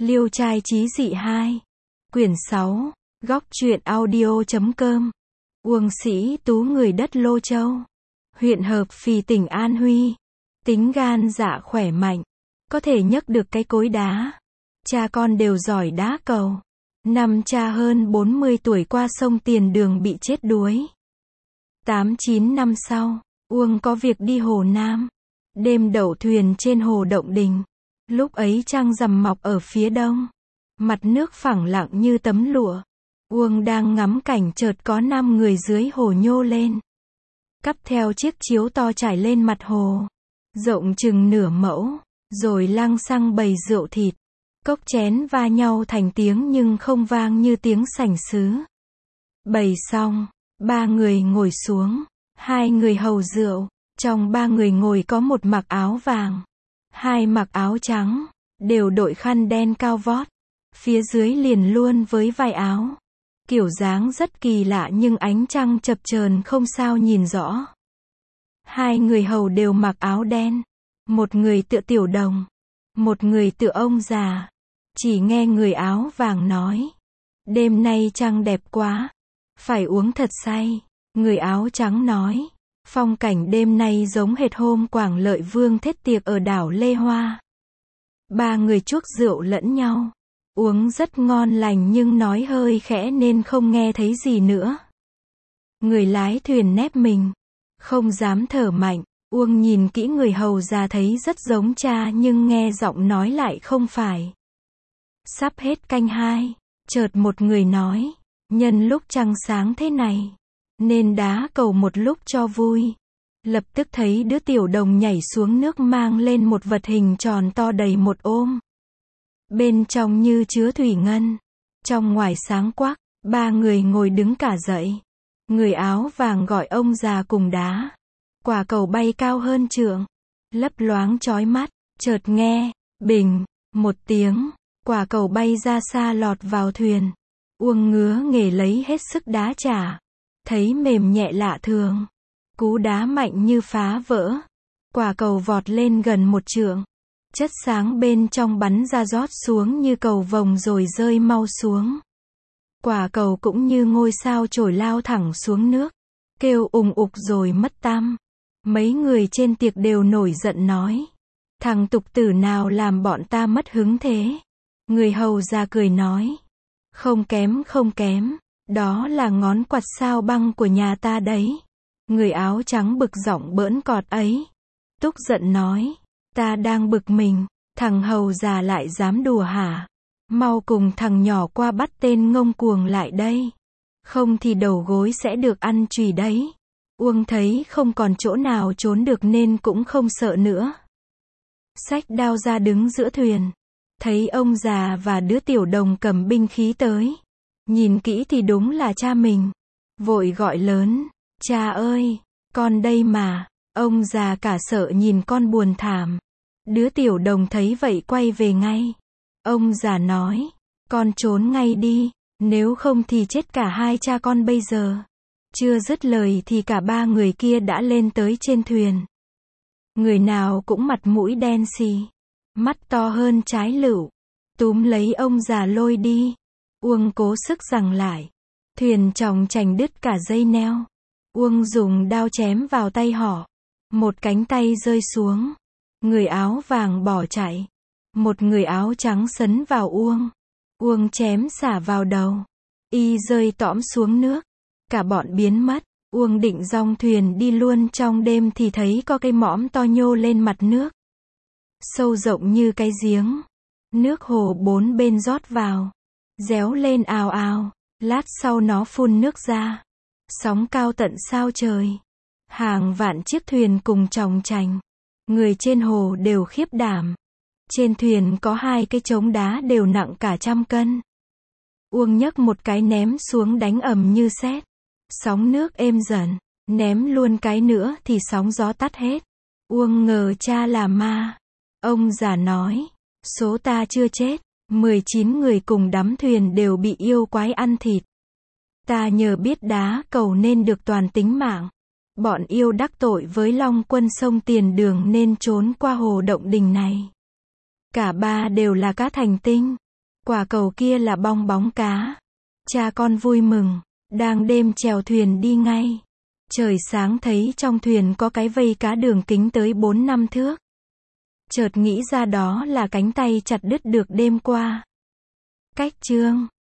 Liêu trai chí dị 2. Quyển 6. Góc truyện audio.com. Uông Sĩ Tú người đất Lô Châu, huyện Hợp Phì tỉnh An Huy. Tính gan dạ khỏe mạnh, có thể nhấc được cái cối đá. Cha con đều giỏi đá cầu. Năm cha hơn 40 tuổi qua sông Tiền Đường bị chết đuối. 8-9 năm sau, Uông có việc đi Hồ Nam. Đêm đậu thuyền trên hồ Động Đình. Lúc ấy trăng rằm mọc ở phía đông. Mặt nước phẳng lặng như tấm lụa. Uông đang ngắm cảnh chợt có 5 người dưới hồ nhô lên. Cắp theo chiếc chiếu to trải lên mặt hồ. Rộng chừng nửa mẫu. Rồi lăng xăng bày rượu thịt. Cốc chén va nhau thành tiếng nhưng không vang như tiếng sảnh sứ. Bày xong, 3 người ngồi xuống. 2 người hầu rượu. Trong 3 người ngồi có một mặc áo vàng. 2 mặc áo trắng. Đều đội khăn đen cao vót. Phía dưới liền luôn với vai áo. Kiểu dáng rất kỳ lạ nhưng ánh trăng chập chờn không sao nhìn rõ. 2 người hầu đều mặc áo đen. Một người tựa Tiểu Đồng. Một người tựa ông già. Chỉ nghe người áo vàng nói. Đêm nay trăng đẹp quá. Phải uống thật say. Người áo trắng nói. Phong cảnh đêm nay giống hệt hôm Quảng Lợi Vương thết tiệc ở đảo Lê Hoa. 3 người chuốc rượu lẫn nhau. Uống rất ngon lành nhưng nói hơi khẽ nên không nghe thấy gì nữa. Người lái thuyền nép mình. Không dám thở mạnh. Uông nhìn kỹ người hầu già thấy rất giống cha nhưng nghe giọng nói lại không phải. Sắp hết canh 2. Chợt một người nói. Nhân lúc trăng sáng thế này. Nên đá cầu một lúc cho vui. Lập tức thấy đứa Tiểu Đồng nhảy xuống nước mang lên một vật hình tròn to đầy một ôm. Bên trong như chứa thủy ngân. Trong ngoài sáng quắc. 3 người ngồi đứng cả dậy. Người áo vàng gọi ông già cùng đá. Quả cầu bay cao hơn trượng. Lấp loáng chói mắt. Chợt nghe, bình, một tiếng. Quả cầu bay ra xa lọt vào thuyền. Uông ngứa nghề lấy hết sức đá trả. Thấy mềm nhẹ lạ thường. Cú đá mạnh như phá vỡ. Quả cầu vọt lên gần 1 trượng. Chất sáng bên trong bắn ra rót xuống như cầu vồng rồi rơi mau xuống. Quả cầu cũng như ngôi sao trổi lao thẳng xuống nước. Kêu ùng ục rồi mất tăm. Mấy người trên tiệc đều nổi giận nói. Thằng tục tử nào làm bọn ta mất hứng thế? Người hầu già cười nói. Không kém không kém. Đó là ngón quạt sao băng của nhà ta đấy. Người áo trắng bực giọng bỡn cọt ấy. Tức giận nói. Ta đang bực mình. Thằng hầu già lại dám đùa hả? Mau cùng thằng nhỏ qua bắt tên ngông cuồng lại đây. Không thì đầu gối sẽ được ăn chùy đấy. Uông thấy không còn chỗ nào trốn được nên cũng không sợ nữa. Xách đao ra đứng giữa thuyền. Thấy ông già và đứa Tiểu Đồng cầm binh khí tới. Nhìn kỹ thì đúng là cha mình. Vội gọi lớn. Cha ơi, con đây mà. Ông già cả sợ nhìn con buồn thảm. Đứa Tiểu Đồng thấy vậy quay về ngay. Ông già nói. Con trốn ngay đi. Nếu không thì chết cả 2 cha con bây giờ. Chưa dứt lời thì cả 3 người kia đã lên tới trên thuyền. Người nào cũng mặt mũi đen xì. Mắt to hơn trái lựu. Túm lấy ông già lôi đi. Uông cố sức giằng lại. Thuyền chòng chành đứt cả dây neo. Uông dùng đao chém vào tay họ. Một cánh tay rơi xuống. Người áo vàng bỏ chạy. Một người áo trắng sấn vào Uông. Uông chém xả vào đầu. Y rơi tõm xuống nước. Cả bọn biến mất. Uông định dong thuyền đi luôn trong đêm thì thấy có cây mõm to nhô lên mặt nước. Sâu rộng như cái giếng. Nước hồ 4 bên rót vào. Réo lên ào ào. Lát sau nó phun nước ra. Sóng cao tận sao trời. Hàng vạn chiếc thuyền cùng chòng chành. Người trên hồ đều khiếp đảm. Trên thuyền có 2 cái trống đá đều nặng cả 100 cân. Uông nhấc một cái ném xuống đánh ầm như sét. Sóng nước êm dần. Ném luôn cái nữa thì sóng gió tắt hết. Uông ngờ cha là ma. Ông già nói. Số ta chưa chết. 19 người cùng đắm thuyền đều bị yêu quái ăn thịt. Ta nhờ biết đá cầu nên được toàn tính mạng. Bọn yêu đắc tội với Long quân sông Tiền Đường nên trốn qua hồ Động Đình này. Cả 3 đều là cá thành tinh. Quả cầu kia là bong bóng cá. Cha con vui mừng, đang đêm chèo thuyền đi ngay. Trời sáng thấy trong thuyền có cái vây cá đường kính tới 4-5 thước. Chợt nghĩ ra đó là cánh tay chặt đứt được đêm qua. Cách chương